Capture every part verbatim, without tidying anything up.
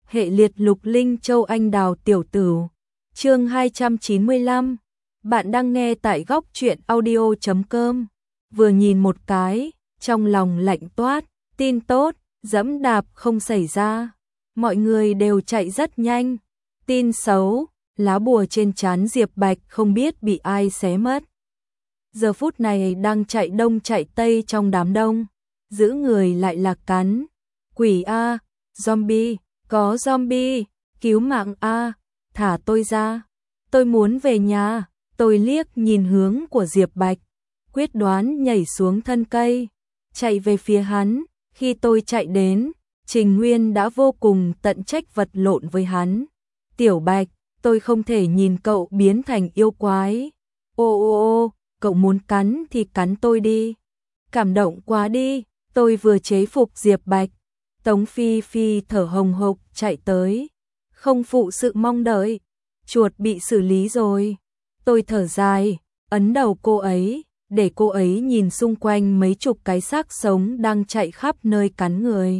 Hệ liệt Lục Linh Châu Anh Đào Tiểu Tửu. Chương hai trăm chín mươi lăm. Bạn đang nghe tại góc truyện audio chấm com. Vừa nhìn một cái, trong lòng lạnh toát, tin tốt, dẫm đạp không xảy ra. Mọi người đều chạy rất nhanh. Tin xấu, lá bùa trên trán Diệp Bạch không biết bị ai xé mất. Giờ phút này đang chạy đông chạy tây trong đám đông, giữ người lại là cắn. Quỷ a, zombie, có zombie, cứu mạng a, thả tôi ra. Tôi muốn về nhà. Tôi liếc nhìn hướng của Diệp Bạch, quyết đoán nhảy xuống thân cây, chạy về phía hắn. Khi tôi chạy đến, Trình Nguyên đã vô cùng tận trách vật lộn với hắn. Tiểu Bạch, tôi không thể nhìn cậu biến thành yêu quái. Ô ô ô, cậu muốn cắn thì cắn tôi đi. Cảm động quá đi. Tôi vừa chế phục Diệp Bạch, Tống Phi Phi thở hồng hộc chạy tới, không phụ sự mong đợi. Chuột bị xử lý rồi. Tôi thở dài, ấn đầu cô ấy, để cô ấy nhìn xung quanh mấy chục cái xác sống đang chạy khắp nơi cắn người.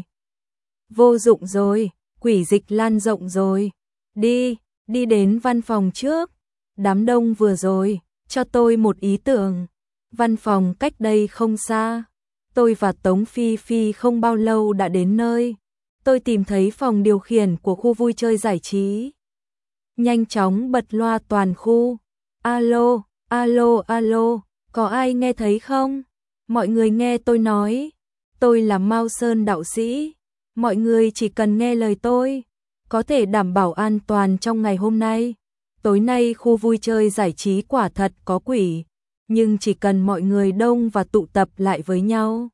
Vô dụng rồi, quỷ dịch lan rộng rồi. Đi, đi đến văn phòng trước. Đám đông vừa rồi, cho tôi một ý tưởng. Văn phòng cách đây không xa. Tôi và Tống Phi Phi không bao lâu đã đến nơi. Tôi tìm thấy phòng điều khiển của khu vui chơi giải trí. Nhanh chóng bật loa toàn khu. Alo, alo, alo, có ai nghe thấy không? Mọi người nghe tôi nói. Tôi là Mao Sơn đạo sĩ. Mọi người chỉ cần nghe lời tôi, có thể đảm bảo an toàn trong ngày hôm nay. Tối nay khu vui chơi giải trí quả thật có quỷ, nhưng chỉ cần mọi người đông và tụ tập lại với nhau,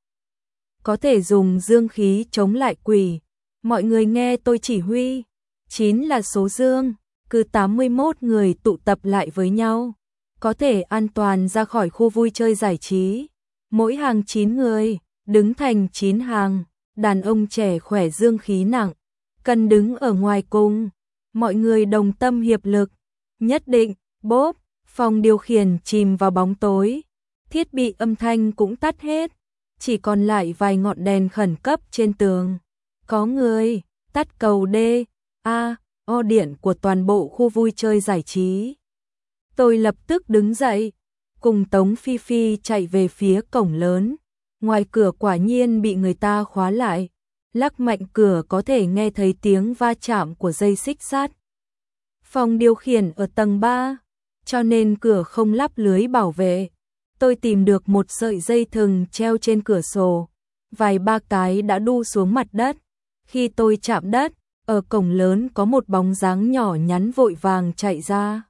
có thể dùng dương khí chống lại quỷ. Mọi người nghe tôi chỉ huy. Chín là số dương, cứ tám mươi mốt người tụ tập lại với nhau, có thể an toàn ra khỏi khu vui chơi giải trí. Mỗi hàng chín người, đứng thành chín hàng, đàn ông trẻ khỏe dương khí nặng, cần đứng ở ngoài cùng. Mọi người đồng tâm hiệp lực, nhất định. Bốp, phòng điều khiển chìm vào bóng tối, thiết bị âm thanh cũng tắt hết, chỉ còn lại vài ngọn đèn khẩn cấp trên tường. Có người tắt cầu D, A, O điện của toàn bộ khu vui chơi giải trí. Tôi lập tức đứng dậy, cùng Tống Phi Phi chạy về phía cổng lớn. Ngoài cửa quả nhiên bị người ta khóa lại, lắc mạnh cửa có thể nghe thấy tiếng va chạm của dây xích sắt. Phòng điều khiển ở tầng ba, cho nên cửa không lắp lưới bảo vệ. Tôi tìm được một sợi dây thừng treo trên cửa sổ, vài ba cái đã đu xuống mặt đất. Khi tôi chạm đất, ở cổng lớn có một bóng dáng nhỏ nhắn vội vàng chạy ra.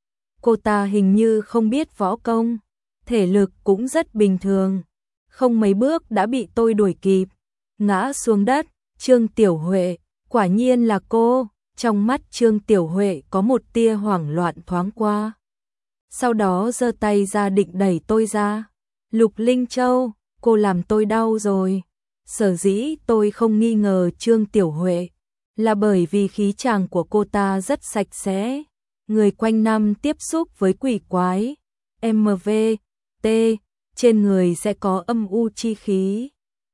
Cô ta hình như không biết võ công, thể lực cũng rất bình thường, không mấy bước đã bị tôi đuổi kịp, ngã xuống đất. Trương Tiểu Huệ, quả nhiên là cô. Trong mắt Trương Tiểu Huệ có một tia hoảng loạn thoáng qua, sau đó giơ tay ra định đẩy tôi ra. Lục Linh Châu, cô làm tôi đau rồi. Sở dĩ tôi không nghi ngờ Trương Tiểu Huệ là bởi vì khí chàng của cô ta rất sạch sẽ. Người quanh năm tiếp xúc với quỷ quái, em vê, T, trên người sẽ có âm u chi khí,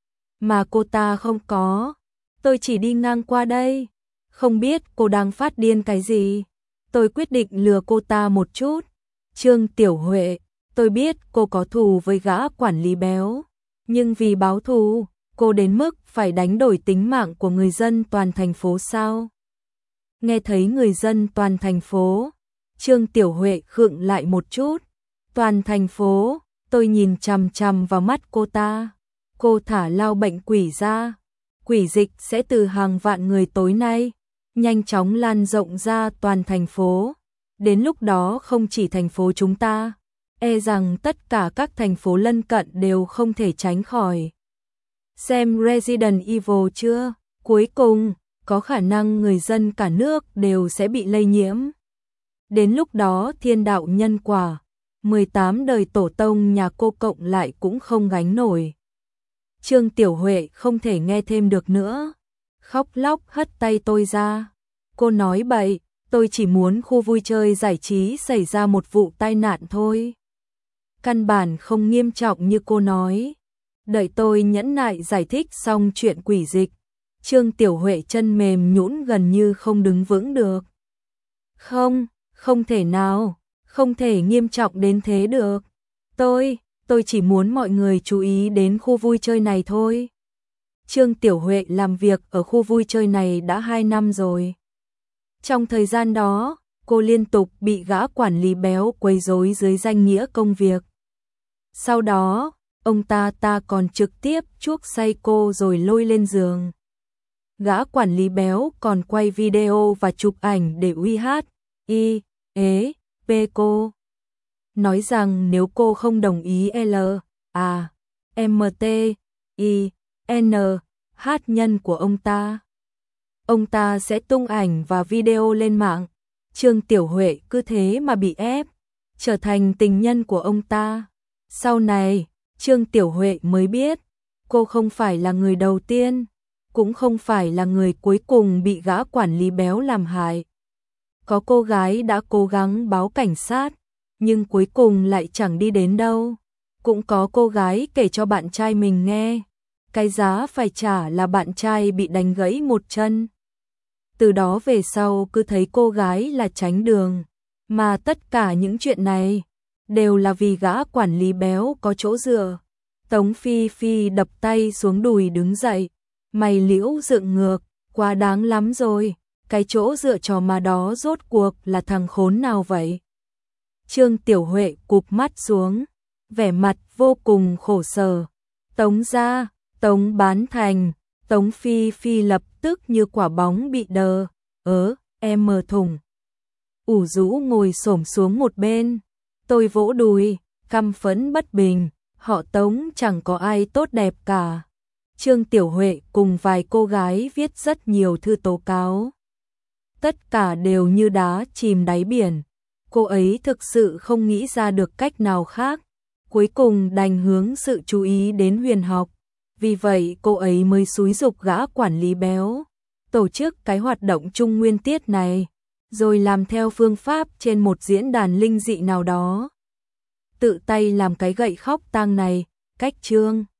mà cô ta không có. Tôi chỉ đi ngang qua đây, không biết cô đang phát điên cái gì. Tôi quyết định lừa cô ta một chút. Trương Tiểu Huệ, tôi biết cô có thù với gã quản lý béo, nhưng vì báo thù, cô đến mức phải đánh đổi tính mạng của người dân toàn thành phố sao? Nghe thấy người dân toàn thành phố, Trương Tiểu Huệ khựng lại một chút. Toàn thành phố, tôi nhìn chằm chằm vào mắt cô ta. Cô thả lao bệnh quỷ ra. Quỷ dịch sẽ từ hàng vạn người tối nay nhanh chóng lan rộng ra toàn thành phố. Đến lúc đó không chỉ thành phố chúng ta, e rằng tất cả các thành phố lân cận đều không thể tránh khỏi. Xem Resident Evil chưa? Cuối cùng, có khả năng người dân cả nước đều sẽ bị lây nhiễm. Đến lúc đó thiên đạo nhân quả, mười tám đời tổ tông nhà cô cộng lại cũng không gánh nổi. Trương Tiểu Huệ không thể nghe thêm được nữa, khóc lóc hất tay tôi ra. Cô nói bậy, tôi chỉ muốn khu vui chơi giải trí xảy ra một vụ tai nạn thôi. Căn bản không nghiêm trọng như cô nói. Đợi tôi nhẫn nại giải thích xong chuyện quỷ dịch, Trương Tiểu Huệ chân mềm nhũn gần như không đứng vững được. Không, không thể nào, không thể nghiêm trọng đến thế được. Tôi, tôi chỉ muốn mọi người chú ý đến khu vui chơi này thôi. Trương Tiểu Huệ làm việc ở khu vui chơi này đã hai năm rồi. Trong thời gian đó, cô liên tục bị gã quản lý béo quấy rối dưới danh nghĩa công việc. Sau đó, ông ta ta còn trực tiếp chuốc say cô rồi lôi lên giường. Gã quản lý béo còn quay video và chụp ảnh để uy hát, y, ế, p cô. Nói rằng nếu cô không đồng ý L, A, M, T, I, N, hát nhân của ông ta, ông ta sẽ tung ảnh và video lên mạng. Trương Tiểu Huệ cứ thế mà bị ép, trở thành tình nhân của ông ta. Sau này, Trương Tiểu Huệ mới biết, cô không phải là người đầu tiên, cũng không phải là người cuối cùng bị gã quản lý béo làm hại. Có cô gái đã cố gắng báo cảnh sát, nhưng cuối cùng lại chẳng đi đến đâu. Cũng có cô gái kể cho bạn trai mình nghe, cái giá phải trả là bạn trai bị đánh gãy một chân. Từ đó về sau cứ thấy cô gái là tránh đường, mà tất cả những chuyện này đều là vì gã quản lý béo có chỗ dựa. Tống Phi Phi đập tay xuống đùi đứng dậy, mày liễu dựng ngược, quá đáng lắm rồi, cái chỗ dựa trò mà đó rốt cuộc là thằng khốn nào vậy? Trương Tiểu Huệ cụp mắt xuống, vẻ mặt vô cùng khổ sở. Tống gia, Tống Bán Thành, Tống Phi Phi lập tức như quả bóng bị đờ, ớ, em mờ thùng. Ủ rũ ngồi xổm xuống một bên, tôi vỗ đùi, căm phẫn bất bình, họ Tống chẳng có ai tốt đẹp cả. Trương Tiểu Huệ cùng vài cô gái viết rất nhiều thư tố cáo. Tất cả đều như đá chìm đáy biển. Cô ấy thực sự không nghĩ ra được cách nào khác, cuối cùng đành hướng sự chú ý đến Huyền Học. Vì vậy cô ấy mới xúi giục gã quản lý béo tổ chức cái hoạt động Trung Nguyên Tiết này, rồi làm theo phương pháp trên một diễn đàn linh dị nào đó. Tự tay làm cái gậy khóc tang này, cách Trương